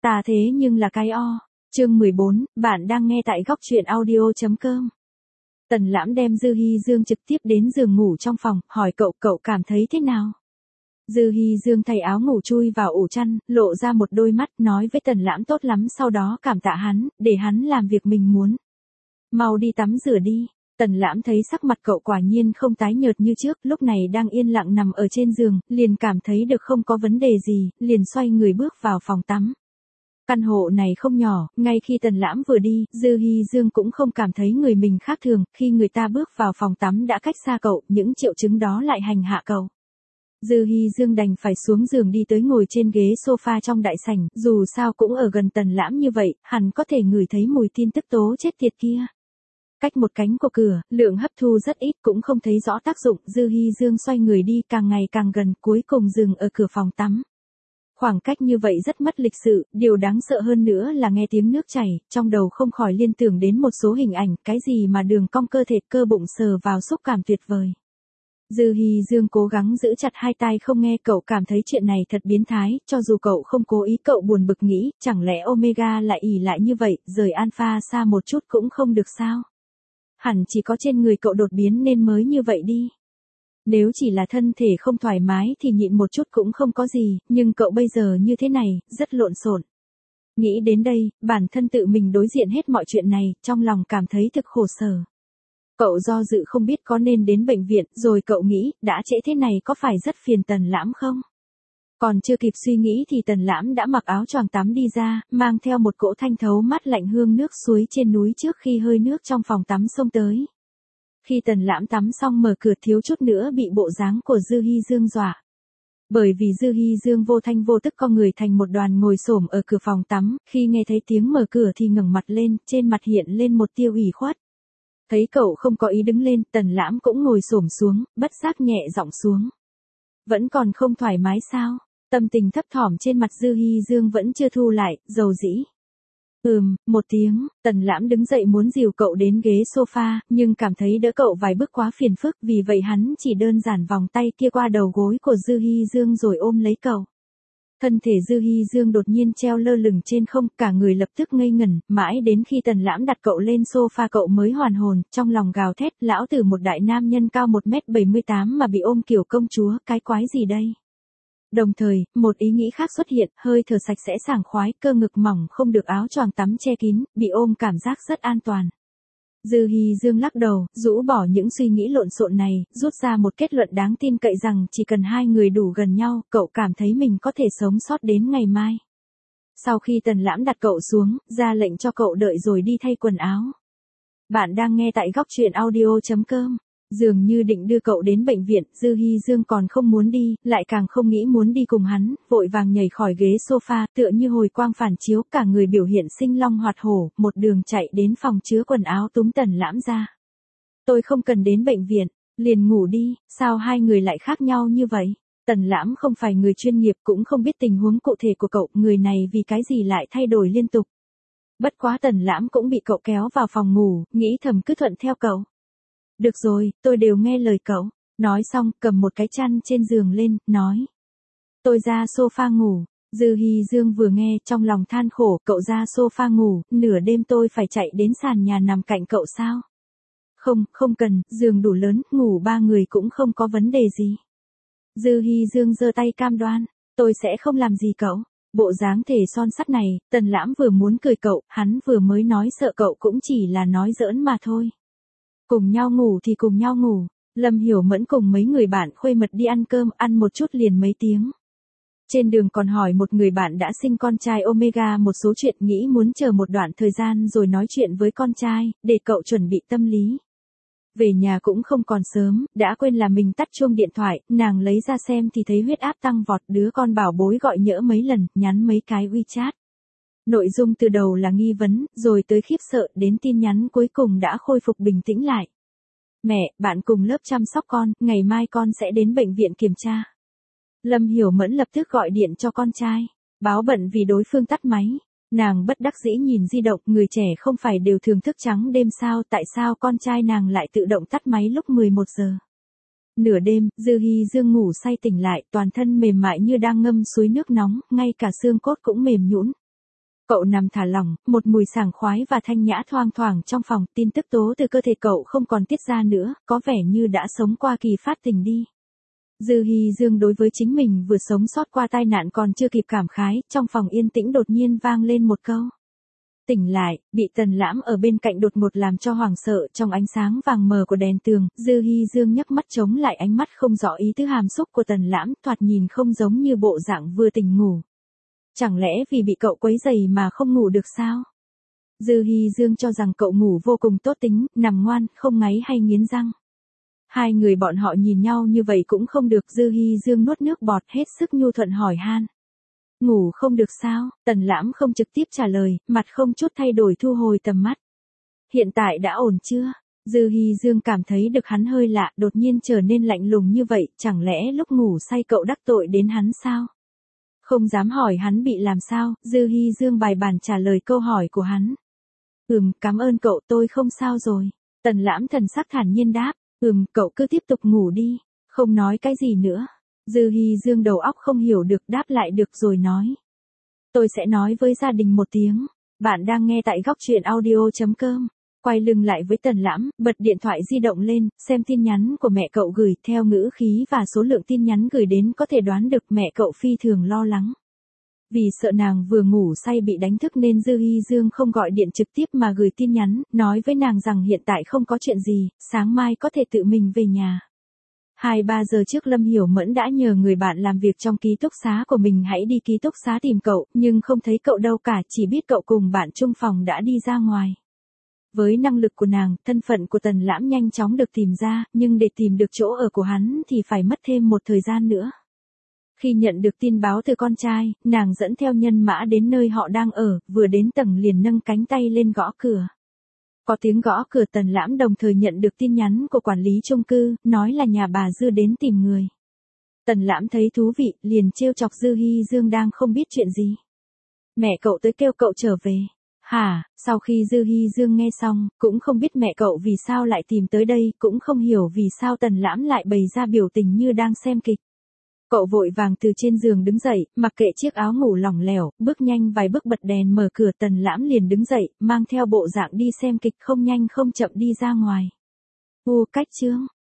Ta thế nhưng là cái o. Chương 14, bạn đang nghe tại góc truyện audio.com. Tần Lãm đem Dư Hi Dương trực tiếp đến giường ngủ trong phòng, hỏi cậu cảm thấy thế nào? Dư Hi Dương thay áo ngủ chui vào ổ chăn, lộ ra một đôi mắt, nói với Tần Lãm tốt lắm, sau đó cảm tạ hắn, để hắn làm việc mình muốn. Mau đi tắm rửa đi. Tần Lãm thấy sắc mặt cậu quả nhiên không tái nhợt như trước, lúc này đang yên lặng nằm ở trên giường, liền cảm thấy được không có vấn đề gì, liền xoay người bước vào phòng tắm. Căn hộ này không nhỏ, ngay khi Tần Lãm vừa đi, Dư Hi Dương cũng không cảm thấy người mình khác thường, khi người ta bước vào phòng tắm đã cách xa cậu, những triệu chứng đó lại hành hạ cậu. Dư Hi Dương đành phải xuống giường đi tới ngồi trên ghế sofa trong đại sảnh, dù sao cũng ở gần Tần Lãm như vậy, hẳn có thể ngửi thấy mùi tin tức tố chết tiệt kia. Cách một cánh của cửa, lượng hấp thu rất ít cũng không thấy rõ tác dụng, Dư Hi Dương xoay người đi càng ngày càng gần, cuối cùng dừng ở cửa phòng tắm. Khoảng cách như vậy rất mất lịch sự, điều đáng sợ hơn nữa là nghe tiếng nước chảy, trong đầu không khỏi liên tưởng đến một số hình ảnh, cái gì mà đường cong cơ thể, cơ bụng sờ vào xúc cảm tuyệt vời. Dư Hi Dương cố gắng giữ chặt hai tai không nghe, cậu cảm thấy chuyện này thật biến thái, cho dù cậu không cố ý, cậu buồn bực nghĩ, chẳng lẽ Omega lại ỉ lại như vậy, rời Alpha xa một chút cũng không được sao? Hẳn chỉ có trên người cậu đột biến nên mới như vậy đi. Nếu chỉ là thân thể không thoải mái thì nhịn một chút cũng không có gì, nhưng cậu bây giờ như thế này, rất lộn xộn. Nghĩ đến đây, bản thân tự mình đối diện hết mọi chuyện này, trong lòng cảm thấy thực khổ sở. Cậu do dự không biết có nên đến bệnh viện, rồi cậu nghĩ, đã trễ thế này có phải rất phiền Tần Lãm không? Còn chưa kịp suy nghĩ thì Tần Lãm đã mặc áo choàng tắm đi ra, mang theo một cỗ thanh thấu mát lạnh hương nước suối trên núi trước khi hơi nước trong phòng tắm xông tới. Khi Tần Lãm tắm xong mở cửa thiếu chút nữa bị bộ dáng của Dư Hi Dương dọa. Bởi vì Dư Hi Dương vô thanh vô tức co người thành một đoàn ngồi xổm ở cửa phòng tắm, khi nghe thấy tiếng mở cửa thì ngẩng mặt lên, trên mặt hiện lên một tia ủy khuất. Thấy cậu không có ý đứng lên, Tần Lãm cũng ngồi xổm xuống, bất giác nhẹ giọng xuống. Vẫn còn không thoải mái sao? Tâm tình thấp thỏm trên mặt Dư Hi Dương vẫn chưa thu lại, dầu dĩ. Một tiếng, Tần Lãm đứng dậy muốn dìu cậu đến ghế sofa, nhưng cảm thấy đỡ cậu vài bước quá phiền phức, vì vậy hắn chỉ đơn giản vòng tay kia qua đầu gối của Dư Hi Dương rồi ôm lấy cậu. Thân thể Dư Hi Dương đột nhiên treo lơ lửng trên không, cả người lập tức ngây ngẩn, mãi đến khi Tần Lãm đặt cậu lên sofa cậu mới hoàn hồn, trong lòng gào thét, lão tử một đại nam nhân cao 1m78 mà bị ôm kiểu công chúa, cái quái gì đây? Đồng thời, một ý nghĩ khác xuất hiện, hơi thở sạch sẽ sảng khoái, cơ ngực mỏng không được áo choàng tắm che kín, bị ôm cảm giác rất an toàn. Dư Hi Dương lắc đầu, rũ bỏ những suy nghĩ lộn xộn này, rút ra một kết luận đáng tin cậy rằng chỉ cần hai người đủ gần nhau, cậu cảm thấy mình có thể sống sót đến ngày mai. Sau khi Tần Lãm đặt cậu xuống, ra lệnh cho cậu đợi rồi đi thay quần áo. Bạn đang nghe tại góc truyện audio.com. Dường như định đưa cậu đến bệnh viện, Dư Hi Dương còn không muốn đi, lại càng không nghĩ muốn đi cùng hắn, vội vàng nhảy khỏi ghế sofa, tựa như hồi quang phản chiếu, cả người biểu hiện sinh long hoạt hổ, một đường chạy đến phòng chứa quần áo túm Tần Lãm ra. Tôi không cần đến bệnh viện, liền ngủ đi, sao hai người lại khác nhau như vậy? Tần Lãm không phải người chuyên nghiệp cũng không biết tình huống cụ thể của cậu, người này vì cái gì lại thay đổi liên tục. Bất quá Tần Lãm cũng bị cậu kéo vào phòng ngủ, nghĩ thầm cứ thuận theo cậu. Được rồi, tôi đều nghe lời cậu. Nói xong, cầm một cái chăn trên giường lên, nói. Tôi ra sofa ngủ. Dư Hi Dương vừa nghe, trong lòng than khổ, cậu ra sofa ngủ, nửa đêm tôi phải chạy đến sàn nhà nằm cạnh cậu sao? Không cần, giường đủ lớn, ngủ ba người cũng không có vấn đề gì. Dư Hi Dương giơ tay cam đoan, tôi sẽ không làm gì cậu. Bộ dáng thể son sắt này, Tần Lãm vừa muốn cười cậu, hắn vừa mới nói sợ cậu cũng chỉ là nói giỡn mà thôi. Cùng nhau ngủ thì cùng nhau ngủ, Lâm Hiểu Mẫn cùng mấy người bạn khuê mật đi ăn cơm, ăn một chút liền mấy tiếng. Trên đường còn hỏi một người bạn đã sinh con trai Omega một số chuyện, nghĩ muốn chờ một đoạn thời gian rồi nói chuyện với con trai, để cậu chuẩn bị tâm lý. Về nhà cũng không còn sớm, đã quên là mình tắt chuông điện thoại, nàng lấy ra xem thì thấy huyết áp tăng vọt, đứa con bảo bối gọi nhỡ mấy lần, nhắn mấy cái WeChat. Nội dung từ đầu là nghi vấn, rồi tới khiếp sợ, đến tin nhắn cuối cùng đã khôi phục bình tĩnh lại. Mẹ, bạn cùng lớp chăm sóc con, ngày mai con sẽ đến bệnh viện kiểm tra. Lâm Hiểu Mẫn lập tức gọi điện cho con trai, báo bận vì đối phương tắt máy. Nàng bất đắc dĩ nhìn di động, người trẻ không phải đều thường thức trắng đêm sao, tại sao con trai nàng lại tự động tắt máy lúc 11 giờ. Nửa đêm, Dư Hi Dương ngủ say tỉnh lại, toàn thân mềm mại như đang ngâm suối nước nóng, ngay cả xương cốt cũng mềm nhũn. Cậu nằm thả lỏng, một mùi sảng khoái và thanh nhã thoang thoảng trong phòng, tin tức tố từ cơ thể cậu không còn tiết ra nữa, có vẻ như đã sống qua kỳ phát tình đi. Dư Hi Dương đối với chính mình vừa sống sót qua tai nạn còn chưa kịp cảm khái, trong phòng yên tĩnh đột nhiên vang lên một câu. Tỉnh lại, bị Tần Lãm ở bên cạnh đột ngột làm cho hoảng sợ, trong ánh sáng vàng mờ của đèn tường, Dư Hi Dương nhấc mắt chống lại ánh mắt không rõ ý tứ hàm xúc của Tần Lãm, thoạt nhìn không giống như bộ dạng vừa tỉnh ngủ. Chẳng lẽ vì bị cậu quấy rầy mà không ngủ được sao? Dư Hi Dương cho rằng cậu ngủ vô cùng tốt tính, nằm ngoan, không ngáy hay nghiến răng. Hai người bọn họ nhìn nhau như vậy cũng không được, Dư Hi Dương nuốt nước bọt hết sức nhu thuận hỏi han. Ngủ không được sao? Tần Lãm không trực tiếp trả lời, mặt không chút thay đổi thu hồi tầm mắt. Hiện tại đã ổn chưa? Dư Hi Dương cảm thấy được hắn hơi lạ, đột nhiên trở nên lạnh lùng như vậy, chẳng lẽ lúc ngủ say cậu đắc tội đến hắn sao? Không dám hỏi hắn bị làm sao, Dư Hi Dương bài bản trả lời câu hỏi của hắn. Cảm ơn cậu, tôi không sao rồi. Tần Lãm thần sắc thản nhiên đáp, cậu cứ tiếp tục ngủ đi, không nói cái gì nữa. Dư Hi Dương đầu óc không hiểu được đáp lại được rồi nói. Tôi sẽ nói với gia đình một tiếng. Bạn đang nghe tại góc truyện audio.com. Quay lưng lại với Tần Lãm, bật điện thoại di động lên, xem tin nhắn của mẹ cậu gửi, theo ngữ khí và số lượng tin nhắn gửi đến có thể đoán được mẹ cậu phi thường lo lắng. Vì sợ nàng vừa ngủ say bị đánh thức nên Dư Hi Dương không gọi điện trực tiếp mà gửi tin nhắn, nói với nàng rằng hiện tại không có chuyện gì, sáng mai có thể tự mình về nhà. 2-3 giờ trước Lâm Hiểu Mẫn đã nhờ người bạn làm việc trong ký túc xá của mình hãy đi ký túc xá tìm cậu, nhưng không thấy cậu đâu cả, chỉ biết cậu cùng bạn chung phòng đã đi ra ngoài. Với năng lực của nàng, thân phận của Tần Lãm nhanh chóng được tìm ra, nhưng để tìm được chỗ ở của hắn thì phải mất thêm một thời gian nữa. Khi nhận được tin báo từ con trai, nàng dẫn theo nhân mã đến nơi họ đang ở, vừa đến tầng liền nâng cánh tay lên gõ cửa. Có tiếng gõ cửa, Tần Lãm đồng thời nhận được tin nhắn của quản lý chung cư, nói là nhà bà Dư đến tìm người. Tần Lãm thấy thú vị, liền trêu chọc Dư Hi Dương đang không biết chuyện gì. Mẹ cậu tới kêu cậu trở về. Hả? Sau khi Dư Hi Dương nghe xong, cũng không biết mẹ cậu vì sao lại tìm tới đây, cũng không hiểu vì sao Tần Lãm lại bày ra biểu tình như đang xem kịch. Cậu vội vàng từ trên giường đứng dậy, mặc kệ chiếc áo ngủ lỏng lẻo, bước nhanh vài bước bật đèn mở cửa. Tần Lãm liền đứng dậy, mang theo bộ dạng đi xem kịch không nhanh không chậm đi ra ngoài. Cách chương